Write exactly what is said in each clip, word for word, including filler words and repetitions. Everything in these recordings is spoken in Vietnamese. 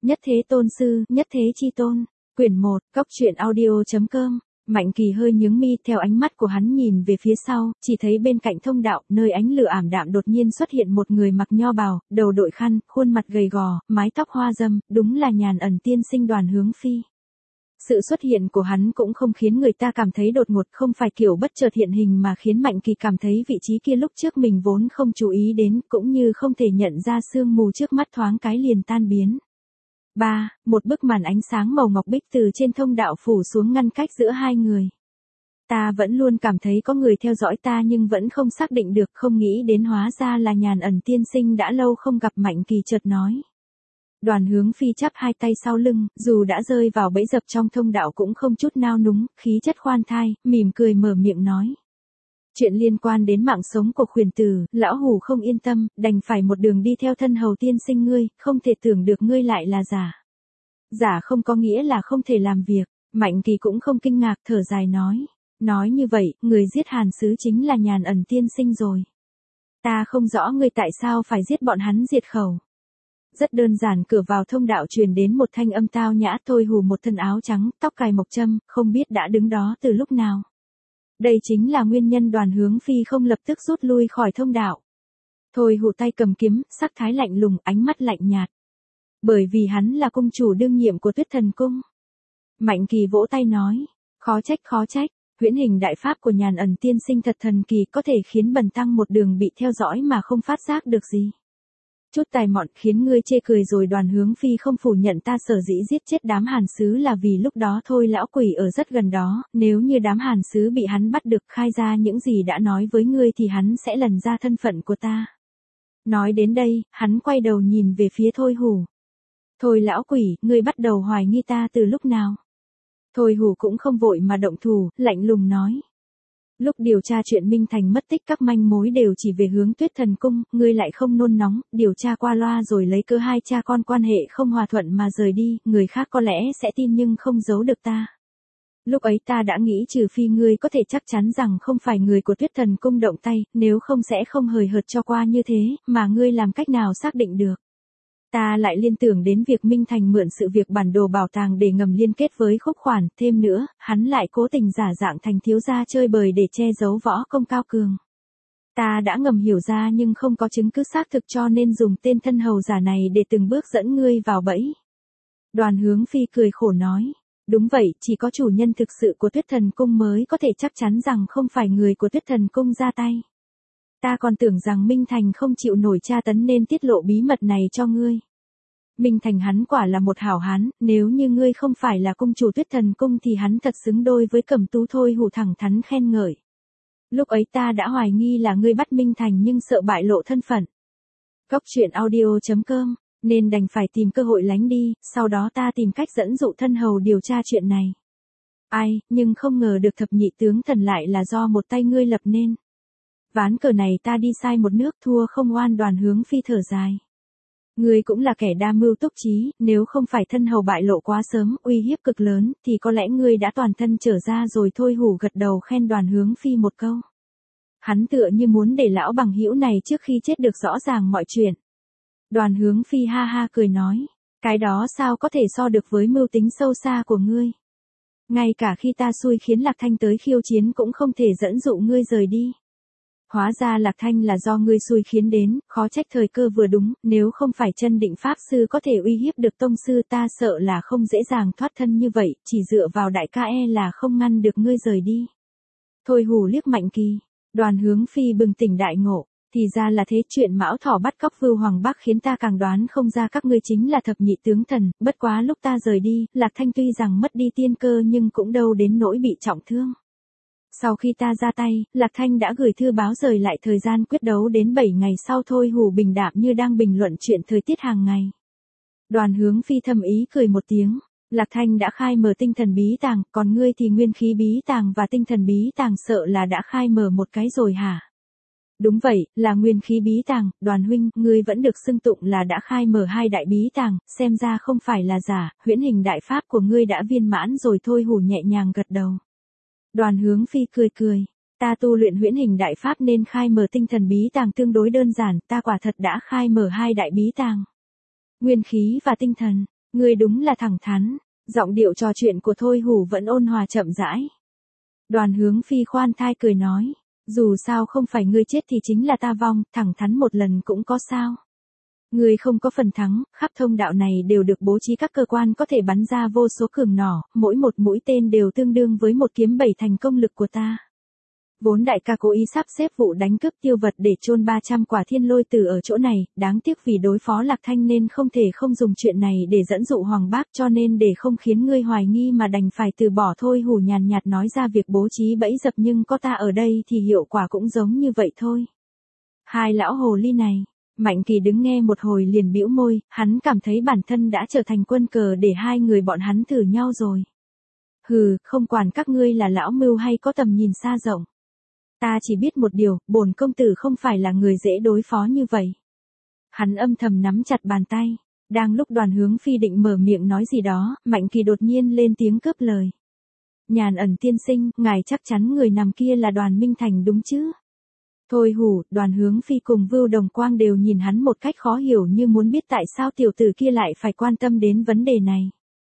Nhất thế tôn sư, nhất thế chi tôn. Quyển một, Cốc truyện audio chấm com. Mạnh Kỳ hơi nhướng mi, theo ánh mắt của hắn nhìn về phía sau, chỉ thấy bên cạnh thông đạo, nơi ánh lửa ảm đạm đột nhiên xuất hiện một người mặc nho bào, đầu đội khăn, khuôn mặt gầy gò, mái tóc hoa râm, đúng là Nhàn Ẩn tiên sinh Đoàn Hướng Phi. Sự xuất hiện của hắn cũng không khiến người ta cảm thấy đột ngột, không phải kiểu bất chợt hiện hình mà khiến Mạnh Kỳ cảm thấy vị trí kia lúc trước mình vốn không chú ý đến, cũng như không thể nhận ra sương mù trước mắt thoáng cái liền tan biến. ba. Một bức màn ánh sáng màu ngọc bích từ trên thông đạo phủ xuống ngăn cách giữa hai người. Ta vẫn luôn cảm thấy có người theo dõi ta nhưng vẫn không xác định được, không nghĩ đến hóa ra là Nhàn Ẩn tiên sinh đã lâu không gặp. Mạnh Kỳ chợt nói. Đoàn Hướng Phi chắp hai tay sau lưng, dù đã rơi vào bẫy dập trong thông đạo cũng không chút nao núng, khí chất khoan thai, mỉm cười mở miệng nói. Chuyện liên quan đến mạng sống của khuyển tử, lão hủ không yên tâm, đành phải một đường đi theo thân hầu tiên sinh ngươi, không thể tưởng được ngươi lại là giả. Giả không có nghĩa là không thể làm việc. Mạnh Kỳ cũng không kinh ngạc, thở dài nói. Nói như vậy, người giết Hàn Sứ chính là Nhàn Ẩn tiên sinh rồi. Ta không rõ ngươi tại sao phải giết bọn hắn diệt khẩu. Rất đơn giản, cửa vào thông đạo truyền đến một thanh âm tao nhã. Thôi Hù một thân áo trắng, tóc cài mộc châm, không biết đã đứng đó từ lúc nào. Đây chính là nguyên nhân Đoàn Hướng Phi không lập tức rút lui khỏi thông đạo. Thôi Hù tay cầm kiếm, sắc thái lạnh lùng, ánh mắt lạnh nhạt. Bởi vì hắn là cung chủ đương nhiệm của Tuyết Thần Cung. Mạnh Kỳ vỗ tay nói. Khó trách khó trách, huyễn hình đại pháp của Nhàn Ẩn tiên sinh thật thần kỳ, có thể khiến bần tăng một đường bị theo dõi mà không phát giác được gì. Chút tài mọn khiến ngươi chê cười rồi. Đoàn Hướng Phi không phủ nhận, ta sở dĩ giết chết đám Hàn Sứ là vì lúc đó Thôi lão quỷ ở rất gần đó, nếu như đám Hàn Sứ bị hắn bắt được khai ra những gì đã nói với ngươi thì hắn sẽ lần ra thân phận của ta. Nói đến đây, hắn quay đầu nhìn về phía Thôi Hù. Thôi lão quỷ, ngươi bắt đầu hoài nghi ta từ lúc nào? Thôi Hù cũng không vội mà động thủ, lạnh lùng nói. Lúc điều tra chuyện Minh Thành mất tích các manh mối đều chỉ về hướng Tuyết Thần Cung, ngươi lại không nôn nóng, điều tra qua loa rồi lấy cớ hai cha con quan hệ không hòa thuận mà rời đi, người khác có lẽ sẽ tin nhưng không giấu được ta. Lúc ấy ta đã nghĩ trừ phi ngươi có thể chắc chắn rằng không phải người của Tuyết Thần Cung động tay, nếu không sẽ không hời hợt cho qua như thế, mà ngươi làm cách nào xác định được. Ta lại liên tưởng đến việc Minh Thành mượn sự việc bản đồ bảo tàng để ngầm liên kết với Khúc Khoản, thêm nữa, hắn lại cố tình giả dạng thành thiếu gia chơi bời để che giấu võ công cao cường. Ta đã ngầm hiểu ra nhưng không có chứng cứ xác thực cho nên dùng tên thân hầu giả này để từng bước dẫn ngươi vào bẫy. Đoàn Hướng Phi cười khổ nói. Đúng vậy, chỉ có chủ nhân thực sự của Tuyết Thần Cung mới có thể chắc chắn rằng không phải người của Tuyết Thần Cung ra tay. Ta còn tưởng rằng Minh Thành không chịu nổi tra tấn nên tiết lộ bí mật này cho ngươi. Minh Thành hắn quả là một hảo hán, nếu như ngươi không phải là cung chủ Tuyết Thần Cung thì hắn thật xứng đôi với Cẩm Tú. Thôi Hù thẳng thắn khen ngợi. Lúc ấy ta đã hoài nghi là ngươi bắt Minh Thành nhưng sợ bại lộ thân phận. Cốc truyện audio chấm com, nên đành phải tìm cơ hội lánh đi, sau đó ta tìm cách dẫn dụ thân hầu điều tra chuyện này. Ai, nhưng không ngờ được thập nhị tướng thần lại là do một tay ngươi lập nên. Ván cờ này ta đi sai một nước, thua không oan. Đoàn Hướng Phi thở dài. Ngươi cũng là kẻ đa mưu túc trí, nếu không phải thân hầu bại lộ quá sớm, uy hiếp cực lớn, thì có lẽ ngươi đã toàn thân trở ra rồi. Thôi Hù gật đầu khen Đoàn Hướng Phi một câu. Hắn tựa như muốn để lão bằng hữu này trước khi chết được rõ ràng mọi chuyện. Đoàn Hướng Phi ha ha cười nói. Cái đó sao có thể so được với mưu tính sâu xa của ngươi. Ngay cả khi ta xui khiến Lạc Thanh tới khiêu chiến cũng không thể dẫn dụ ngươi rời đi. Hóa ra Lạc Thanh là do ngươi xui khiến đến, khó trách thời cơ vừa đúng, nếu không phải Chân Định Pháp Sư có thể uy hiếp được tông sư ta sợ là không dễ dàng thoát thân như vậy, chỉ dựa vào đại ca e là không ngăn được ngươi rời đi. Thôi Hù liếc Mạnh Kỳ. Đoàn Hướng Phi bừng tỉnh đại ngộ, thì ra là thế, chuyện Mão Thỏ bắt cóc Vưu Hoàng Bắc khiến ta càng đoán không ra các ngươi chính là thập nhị tướng thần, bất quá lúc ta rời đi, Lạc Thanh tuy rằng mất đi tiên cơ nhưng cũng đâu đến nỗi bị trọng thương. Sau khi ta ra tay, Lạc Thanh đã gửi thư báo rời lại thời gian quyết đấu đến bảy ngày sau. Thôi Hù bình đạm như đang bình luận chuyện thời tiết hàng ngày. Đoàn Hướng Phi thầm ý cười một tiếng. Lạc Thanh đã khai mở tinh thần bí tàng, còn ngươi thì nguyên khí bí tàng và tinh thần bí tàng sợ là đã khai mở một cái rồi hả? Đúng vậy, là nguyên khí bí tàng. Đoàn huynh, ngươi vẫn được xưng tụng là đã khai mở hai đại bí tàng, xem ra không phải là giả, huyễn hình đại pháp của ngươi đã viên mãn rồi. Thôi Hù nhẹ nhàng gật đầu. Đoàn Hướng Phi cười cười. Ta tu luyện huyễn hình đại pháp nên khai mở tinh thần bí tàng tương đối đơn giản, ta quả thật đã khai mở hai đại bí tàng. Nguyên khí và tinh thần. Ngươi đúng là thẳng thắn, giọng điệu trò chuyện của Thôi Hủ vẫn ôn hòa chậm rãi. Đoàn Hướng Phi khoan thai cười nói, dù sao không phải ngươi chết thì chính là ta vong, thẳng thắn một lần cũng có sao. Ngươi không có phần thắng, khắp thông đạo này đều được bố trí các cơ quan có thể bắn ra vô số cường nỏ, mỗi một mũi tên đều tương đương với một kiếm bảy thành công lực của ta. Vốn đại ca cố ý sắp xếp vụ đánh cướp tiêu vật để chôn ba trăm quả thiên lôi tử ở chỗ này, đáng tiếc vì đối phó Lạc Thanh nên không thể không dùng chuyện này để dẫn dụ Hoàng Bác, cho nên để không khiến ngươi hoài nghi mà đành phải từ bỏ. Thôi Hủ nhàn nhạt nói ra việc bố trí bẫy dập, nhưng có ta ở đây thì hiệu quả cũng giống như vậy thôi. Hai lão hồ ly này, Mạnh Kỳ đứng nghe một hồi liền bĩu môi, hắn cảm thấy bản thân đã trở thành quân cờ để hai người bọn hắn thử nhau rồi. Hừ, không quản các ngươi là lão mưu hay có tầm nhìn xa rộng. Ta chỉ biết một điều, bổn công tử không phải là người dễ đối phó như vậy. Hắn âm thầm nắm chặt bàn tay. Đang lúc Đoàn Hướng Phi định mở miệng nói gì đó, Mạnh Kỳ đột nhiên lên tiếng cướp lời. Nhàn Ẩn tiên sinh, ngài chắc chắn người nằm kia là Đoàn Minh Thành đúng chứ? Thôi Hủ, Đoàn Hướng Phi cùng Vưu Đồng Quang đều nhìn hắn một cách khó hiểu, như muốn biết tại sao tiểu tử kia lại phải quan tâm đến vấn đề này.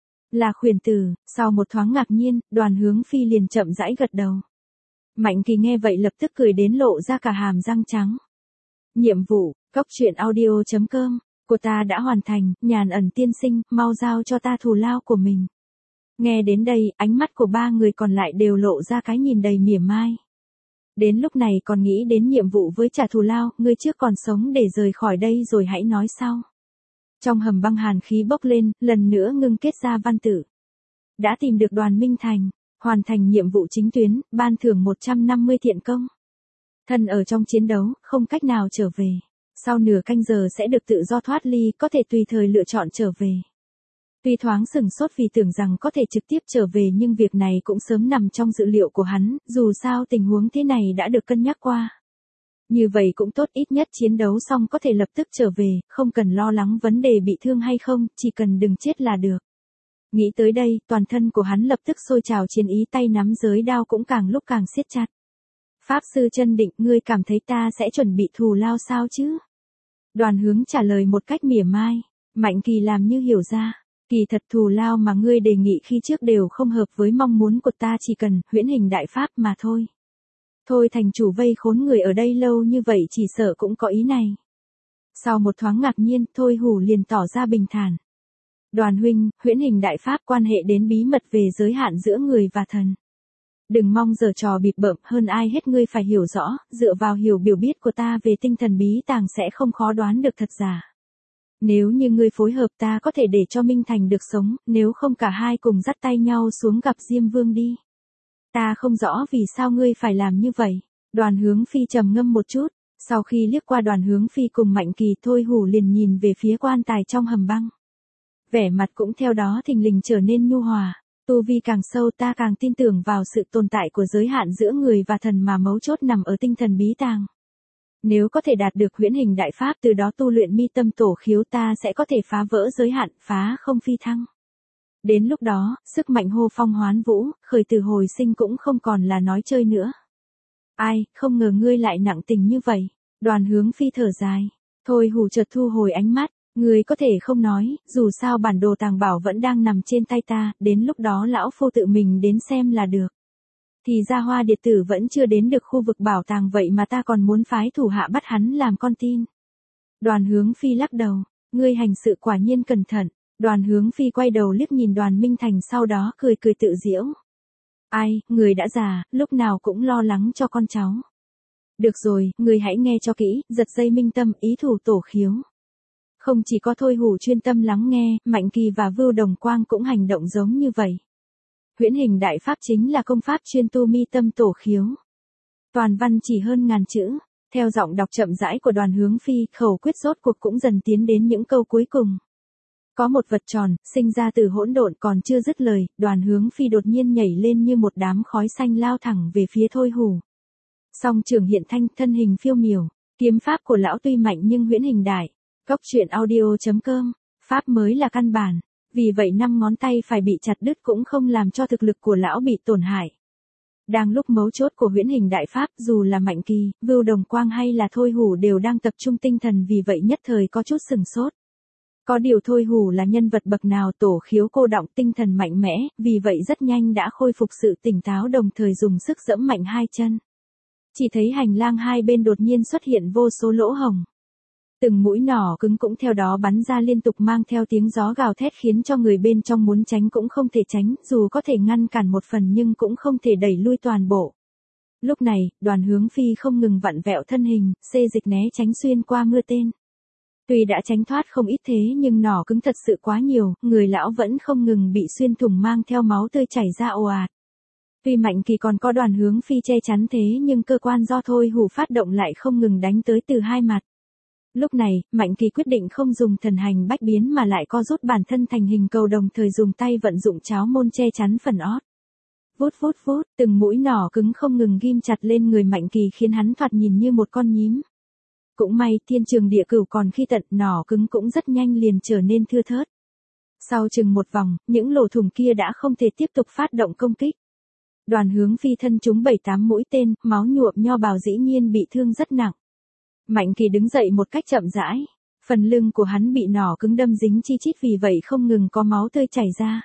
Là khuyển tử. Sau một thoáng ngạc nhiên, Đoàn Hướng Phi liền chậm rãi gật đầu. Mạnh Kỳ nghe vậy lập tức cười đến lộ ra cả hàm răng trắng. Nhiệm vụ, cốc truyện audio chấm com, của ta đã hoàn thành, Nhàn Ẩn tiên sinh, mau giao cho ta thù lao của mình. Nghe đến đây, ánh mắt của ba người còn lại đều lộ ra cái nhìn đầy mỉa mai. Đến lúc này còn nghĩ đến nhiệm vụ với trả thù lao, ngươi trước còn sống để rời khỏi đây rồi hãy nói sau. Trong hầm băng hàn khí bốc lên, lần nữa ngưng kết ra văn tự. Đã tìm được Đoàn Minh Thành. Hoàn thành nhiệm vụ chính tuyến, ban thưởng một trăm năm mươi thiện công. Thân ở trong chiến đấu, không cách nào trở về. Sau nửa canh giờ sẽ được tự do thoát ly, có thể tùy thời lựa chọn trở về. Tuy thoáng sừng sốt vì tưởng rằng có thể trực tiếp trở về, nhưng việc này cũng sớm nằm trong dự liệu của hắn, dù sao tình huống thế này đã được cân nhắc qua. Như vậy cũng tốt, ít nhất chiến đấu xong có thể lập tức trở về, không cần lo lắng vấn đề bị thương hay không, chỉ cần đừng chết là được. Nghĩ tới đây, toàn thân của hắn lập tức sôi trào chiến ý, tay nắm giới đao cũng càng lúc càng siết chặt. Pháp sư chân định, ngươi cảm thấy ta sẽ chuẩn bị thù lao sao chứ? Đoàn Hướng trả lời một cách mỉa mai. Mạnh Kỳ làm như hiểu ra. Kỳ thật thù lao mà ngươi đề nghị khi trước đều không hợp với mong muốn của ta, chỉ cần huyễn hình đại pháp mà thôi. Thôi thành chủ vây khốn người ở đây lâu như vậy chỉ sợ cũng có ý này. Sau một thoáng ngạc nhiên, Thôi Hủ liền tỏ ra bình thản. Đoàn huynh, huyễn hình đại pháp quan hệ đến bí mật về giới hạn giữa người và thần. Đừng mong giở trò bịp bợm, hơn ai hết ngươi phải hiểu rõ, dựa vào hiểu biểu biết của ta về tinh thần bí tàng sẽ không khó đoán được thật giả. Nếu như ngươi phối hợp ta có thể để cho Minh Thành được sống, nếu không cả hai cùng dắt tay nhau xuống gặp Diêm Vương đi. Ta không rõ vì sao ngươi phải làm như vậy. Đoàn Hướng Phi trầm ngâm một chút, sau khi liếc qua Đoàn Hướng Phi cùng Mạnh Kỳ, Thôi Hủ liền nhìn về phía quan tài trong hầm băng. Vẻ mặt cũng theo đó thình lình trở nên nhu hòa. Tu vi càng sâu ta càng tin tưởng vào sự tồn tại của giới hạn giữa người và thần, mà mấu chốt nằm ở tinh thần bí tàng. Nếu có thể đạt được huyễn hình đại pháp, từ đó tu luyện mi tâm tổ khiếu, ta sẽ có thể phá vỡ giới hạn, phá không phi thăng. Đến lúc đó, sức mạnh hô phong hoán vũ, khởi tử hồi sinh cũng không còn là nói chơi nữa. Ai, không ngờ ngươi lại nặng tình như vậy. Đoàn Hướng Phi thở dài. Thôi Hủ chợt thu hồi ánh mắt. Ngươi có thể không nói, dù sao bản đồ tàng bảo vẫn đang nằm trên tay ta, đến lúc đó lão phu tự mình đến xem là được. Thì ra Hoa Điệt Tử vẫn chưa đến được khu vực bảo tàng, vậy mà ta còn muốn phái thủ hạ bắt hắn làm con tin. Đoàn Hướng Phi lắc đầu, ngươi hành sự quả nhiên cẩn thận. Đoàn Hướng Phi quay đầu liếc nhìn Đoàn Minh Thành, sau đó cười cười tự giễu. Ai, người đã già, lúc nào cũng lo lắng cho con cháu. Được rồi, người hãy nghe cho kỹ, giật dây minh tâm, ý thủ tổ khiếu. Không chỉ có Thôi Hủ chuyên tâm lắng nghe, Mạnh Kỳ và Vưu Đồng Quang cũng hành động giống như vậy. Huyễn hình đại pháp chính là công pháp chuyên tu mi tâm tổ khiếu. Toàn văn chỉ hơn ngàn chữ, theo giọng đọc chậm rãi của Đoàn Hướng Phi, khẩu quyết rốt cuộc cũng dần tiến đến những câu cuối cùng. Có một vật tròn, sinh ra từ hỗn độn, còn chưa dứt lời, Đoàn Hướng Phi đột nhiên nhảy lên như một đám khói xanh lao thẳng về phía Thôi Hủ. Song trường hiện thanh, thân hình phiêu miểu, kiếm pháp của lão tuy mạnh nhưng huyễn hình đại. Cốc truyện audio chấm com, pháp mới là căn bản, vì vậy năm ngón tay phải bị chặt đứt cũng không làm cho thực lực của lão bị tổn hại. Đang lúc mấu chốt của huyễn hình đại pháp, dù là Mạnh Kỳ, Vưu Đồng Quang hay là Thôi Hủ đều đang tập trung tinh thần, vì vậy nhất thời có chút sừng sốt. Có điều Thôi Hủ là nhân vật bậc nào tổ khiếu cô đọng tinh thần mạnh mẽ, vì vậy rất nhanh đã khôi phục sự tỉnh táo đồng thời dùng sức giẫm mạnh hai chân. Chỉ thấy hành lang hai bên đột nhiên xuất hiện vô số lỗ hổng. Từng mũi nỏ cứng cũng theo đó bắn ra liên tục mang theo tiếng gió gào thét khiến cho người bên trong muốn tránh cũng không thể tránh, dù có thể ngăn cản một phần nhưng cũng không thể đẩy lui toàn bộ. Lúc này, Đoàn Hướng Phi không ngừng vặn vẹo thân hình, xê dịch né tránh xuyên qua mưa tên. Tuy đã tránh thoát không ít thế nhưng nỏ cứng thật sự quá nhiều, người lão vẫn không ngừng bị xuyên thủng mang theo máu tươi chảy ra ồ ạt. Tuy Mạnh Kỳ còn có Đoàn Hướng Phi che chắn thế nhưng cơ quan do Thôi Hủ phát động lại không ngừng đánh tới từ hai mặt. Lúc này, Mạnh Kỳ quyết định không dùng thần hành bách biến mà lại co rút bản thân thành hình cầu đồng thời dùng tay vận dụng cháo môn che chắn phần ót. Vút vút vút, từng mũi nỏ cứng không ngừng ghim chặt lên người Mạnh Kỳ khiến hắn thoạt nhìn như một con nhím. Cũng may thiên trường địa cửu còn khi tận nỏ cứng cũng rất nhanh liền trở nên thưa thớt. Sau chừng một vòng, những lỗ thủng kia đã không thể tiếp tục phát động công kích. Đoàn Hướng Phi thân trúng bảy tám mũi tên, máu nhuộm nho bào dĩ nhiên bị thương rất nặng. Mạnh Kỳ đứng dậy một cách chậm rãi. Phần lưng của hắn bị nỏ cứng đâm dính chi chít vì vậy không ngừng có máu tươi chảy ra.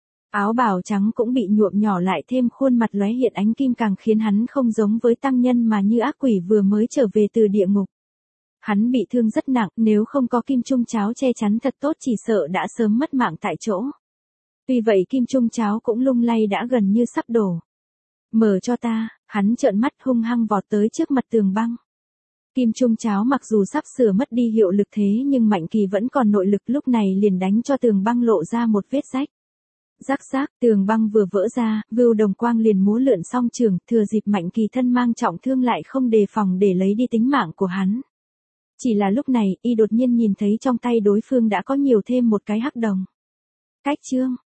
Áo bào trắng cũng bị nhuộm nhỏ lại thêm khuôn mặt lóe hiện ánh kim càng khiến hắn không giống với tăng nhân mà như ác quỷ vừa mới trở về từ địa ngục. Hắn bị thương rất nặng, nếu không có kim trung cháo che chắn thật tốt chỉ sợ đã sớm mất mạng tại chỗ. Tuy vậy kim trung cháo cũng lung lay đã gần như sắp đổ. Mở cho ta, hắn trợn mắt hung hăng vọt tới trước mặt tường băng. Kim trung cháo mặc dù sắp sửa mất đi hiệu lực thế nhưng Mạnh Kỳ vẫn còn nội lực lúc này liền đánh cho tường băng lộ ra một vết rách. Rắc rác, tường băng vừa vỡ ra, Vưu Đồng Quang liền múa lượn song trường, thừa dịp Mạnh Kỳ thân mang trọng thương lại không đề phòng để lấy đi tính mạng của hắn. Chỉ là lúc này, y đột nhiên nhìn thấy trong tay đối phương đã có nhiều thêm một cái hắc đồng. Cách chương